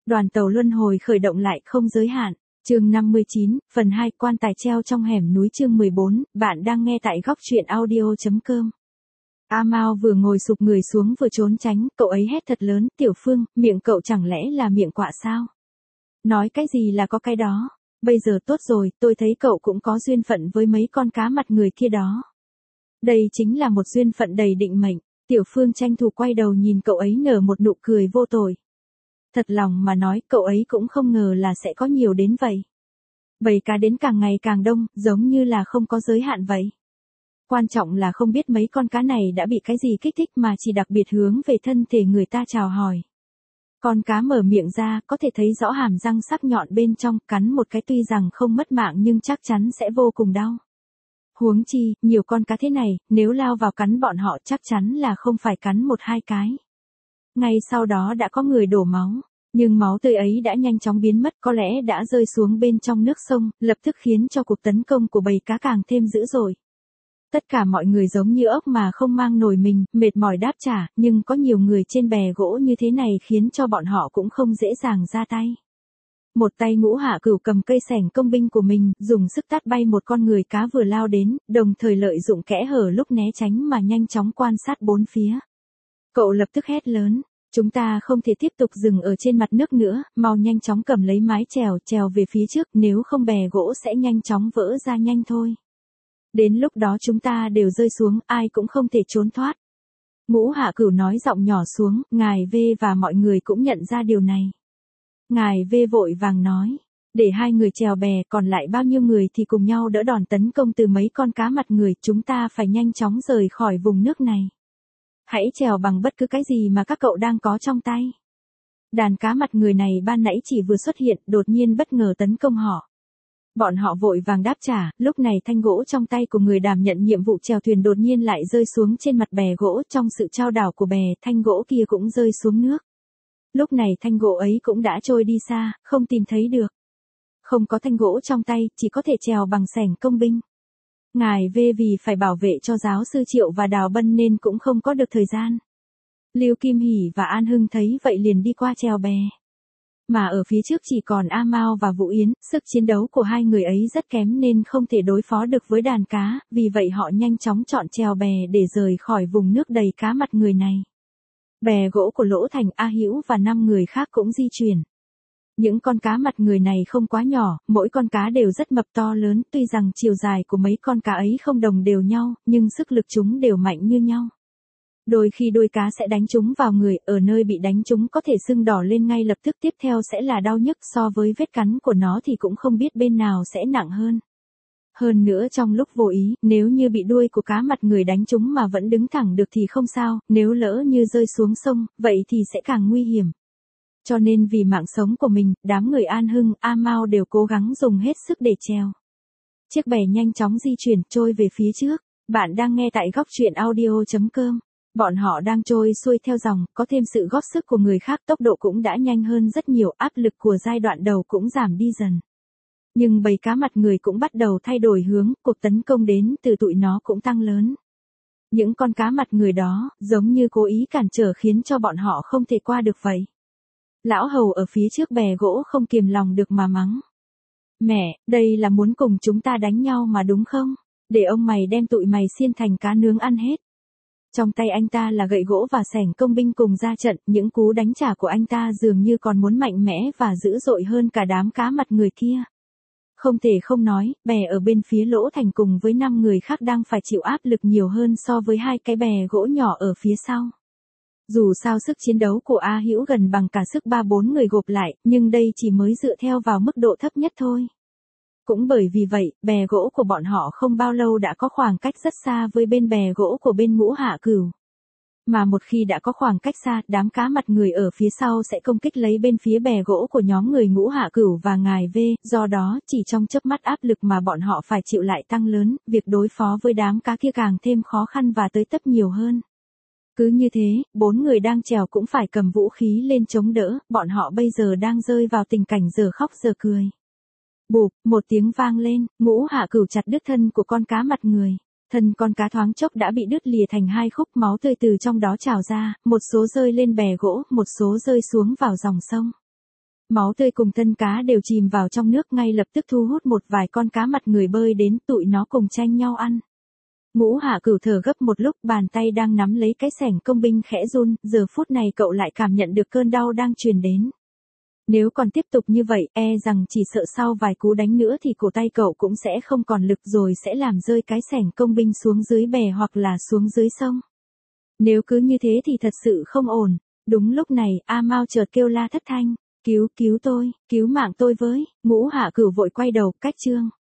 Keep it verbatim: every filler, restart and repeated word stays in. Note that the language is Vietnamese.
Đoàn tàu luân hồi khởi động lại không giới hạn. Chương năm mươi chín, phần hai, quan tài treo trong hẻm núi. Chương mười bốn, bạn đang nghe tại góc truyện audio chấm com. A Mao vừa ngồi sụp người xuống vừa trốn tránh, cậu ấy hét thật lớn, Tiểu Phương, miệng cậu chẳng lẽ là miệng quạ sao? Nói cái gì là có cái đó. Bây giờ tốt rồi, tôi thấy cậu cũng có duyên phận với mấy con cá mặt người kia đó. Đây chính là một duyên phận đầy định mệnh. Tiểu Phương tranh thủ quay đầu nhìn cậu ấy nở một nụ cười vô tội. Thật lòng mà nói, cậu ấy cũng không ngờ là sẽ có nhiều đến vậy. Bầy cá đến càng ngày càng đông, giống như là không có giới hạn vậy. Quan trọng là không biết mấy con cá này đã bị cái gì kích thích mà chỉ đặc biệt hướng về thân thể người ta chào hỏi. Con cá mở miệng ra, có thể thấy rõ hàm răng sắc nhọn bên trong, cắn một cái tuy rằng không mất mạng nhưng chắc chắn sẽ vô cùng đau. Huống chi, nhiều con cá thế này, nếu lao vào cắn bọn họ chắc chắn là không phải cắn một hai cái. Ngay sau đó đã có người đổ máu, nhưng máu tươi ấy đã nhanh chóng biến mất, có lẽ đã rơi xuống bên trong nước sông, lập tức khiến cho cuộc tấn công của bầy cá càng thêm dữ dội. Tất cả mọi người giống như ốc mà không mang nổi mình, mệt mỏi đáp trả, nhưng có nhiều người trên bè gỗ như thế này khiến cho bọn họ cũng không dễ dàng ra tay. Một tay Ngũ Hạ Cửu cầm cây xẻng công binh của mình, dùng sức tát bay một con người cá vừa lao đến, đồng thời lợi dụng kẽ hở lúc né tránh mà nhanh chóng quan sát bốn phía. Cậu lập tức hét lớn, chúng ta không thể tiếp tục dừng ở trên mặt nước nữa, mau nhanh chóng cầm lấy mái chèo, chèo về phía trước, nếu không bè gỗ sẽ nhanh chóng vỡ ra nhanh thôi. Đến lúc đó chúng ta đều rơi xuống, ai cũng không thể trốn thoát. Ngũ Hạ Cửu nói giọng nhỏ xuống, ngài V và mọi người cũng nhận ra điều này. Ngài V vội vàng nói, để hai người chèo bè, còn lại bao nhiêu người thì cùng nhau đỡ đòn tấn công từ mấy con cá mặt người, chúng ta phải nhanh chóng rời khỏi vùng nước này. Hãy chèo bằng bất cứ cái gì mà các cậu đang có trong tay. Đàn cá mặt người này ban nãy chỉ vừa xuất hiện, đột nhiên bất ngờ tấn công họ. Bọn họ vội vàng đáp trả, lúc này thanh gỗ trong tay của người đảm nhận nhiệm vụ chèo thuyền đột nhiên lại rơi xuống trên mặt bè gỗ, trong sự trao đảo của bè, thanh gỗ kia cũng rơi xuống nước. Lúc này thanh gỗ ấy cũng đã trôi đi xa, không tìm thấy được. Không có thanh gỗ trong tay, chỉ có thể chèo bằng xẻng công binh. Ngài V vì phải bảo vệ cho giáo sư Triệu và Đào Bân nên cũng không có được thời gian. Lưu Kim Hỷ và An Hưng thấy vậy liền đi qua chèo bè. Mà ở phía trước chỉ còn A Mao và Vũ Yến, sức chiến đấu của hai người ấy rất kém nên không thể đối phó được với đàn cá, vì vậy họ nhanh chóng chọn chèo bè để rời khỏi vùng nước đầy cá mặt người này. Bè gỗ của Lỗ Thành, A Hữu và năm người khác cũng di chuyển. Những con cá mặt người này không quá nhỏ, mỗi con cá đều rất mập to lớn, tuy rằng chiều dài của mấy con cá ấy không đồng đều nhau, nhưng sức lực chúng đều mạnh như nhau. Đôi khi đuôi cá sẽ đánh chúng vào người, ở nơi bị đánh chúng có thể sưng đỏ lên ngay lập tức, tiếp theo sẽ là đau nhức, so với vết cắn của nó thì cũng không biết bên nào sẽ nặng hơn. Hơn nữa trong lúc vô ý, nếu như bị đuôi của cá mặt người đánh chúng mà vẫn đứng thẳng được thì không sao, nếu lỡ như rơi xuống sông, vậy thì sẽ càng nguy hiểm. Cho nên vì mạng sống của mình, đám người An Hưng, A Mao đều cố gắng dùng hết sức để trèo. Chiếc bè nhanh chóng di chuyển, trôi về phía trước. Bạn đang nghe tại góc truyện audio chấm com. Bọn họ đang trôi xuôi theo dòng, có thêm sự góp sức của người khác, tốc độ cũng đã nhanh hơn rất nhiều, áp lực của giai đoạn đầu cũng giảm đi dần. Nhưng bầy cá mặt người cũng bắt đầu thay đổi hướng, cuộc tấn công đến từ tụi nó cũng tăng lớn. Những con cá mặt người đó, giống như cố ý cản trở khiến cho bọn họ không thể qua được vậy. Lão Hầu ở phía trước bè gỗ không kiềm lòng được mà mắng. Mẹ, đây là muốn cùng chúng ta đánh nhau mà đúng không? Để ông mày đem tụi mày xiên thành cá nướng ăn hết. Trong tay anh ta là gậy gỗ và xẻng công binh cùng ra trận, những cú đánh trả của anh ta dường như còn muốn mạnh mẽ và dữ dội hơn cả đám cá mặt người kia. Không thể không nói, bè ở bên phía Lỗ Thành cùng với năm người khác đang phải chịu áp lực nhiều hơn so với hai cái bè gỗ nhỏ ở phía sau. Dù sao sức chiến đấu của A Hữu gần bằng cả sức ba bốn người gộp lại, nhưng đây chỉ mới dựa theo vào mức độ thấp nhất thôi. Cũng bởi vì vậy, bè gỗ của bọn họ không bao lâu đã có khoảng cách rất xa với bên bè gỗ của bên Ngũ Hạ Cửu. Mà một khi đã có khoảng cách xa, đám cá mặt người ở phía sau sẽ công kích lấy bên phía bè gỗ của nhóm người Ngũ Hạ Cửu và Ngài V, do đó, chỉ trong chớp mắt áp lực mà bọn họ phải chịu lại tăng lớn, việc đối phó với đám cá kia càng thêm khó khăn và tới tấp nhiều hơn. Cứ như thế, bốn người đang chèo cũng phải cầm vũ khí lên chống đỡ, bọn họ bây giờ đang rơi vào tình cảnh giờ khóc giờ cười. Bụp, một tiếng vang lên, Ngũ Hạ Cửu chặt đứt thân của con cá mặt người. Thân con cá thoáng chốc đã bị đứt lìa thành hai khúc, máu tươi từ trong đó trào ra, một số rơi lên bè gỗ, một số rơi xuống vào dòng sông. Máu tươi cùng thân cá đều chìm vào trong nước, ngay lập tức thu hút một vài con cá mặt người bơi đến, tụi nó cùng tranh nhau ăn. Ngũ Hạ Cửu thở gấp một lúc, bàn tay đang nắm lấy cái xẻng công binh khẽ run, giờ phút này cậu lại cảm nhận được cơn đau đang truyền đến. Nếu còn tiếp tục như vậy, e rằng chỉ sợ sau vài cú đánh nữa thì cổ tay cậu cũng sẽ không còn lực rồi sẽ làm rơi cái xẻng công binh xuống dưới bè hoặc là xuống dưới sông. Nếu cứ như thế thì thật sự không ổn. Đúng lúc này, A Mao chợt kêu la thất thanh, cứu, cứu tôi, cứu mạng tôi với. Ngũ Hạ Cửu vội quay đầu, cách Trương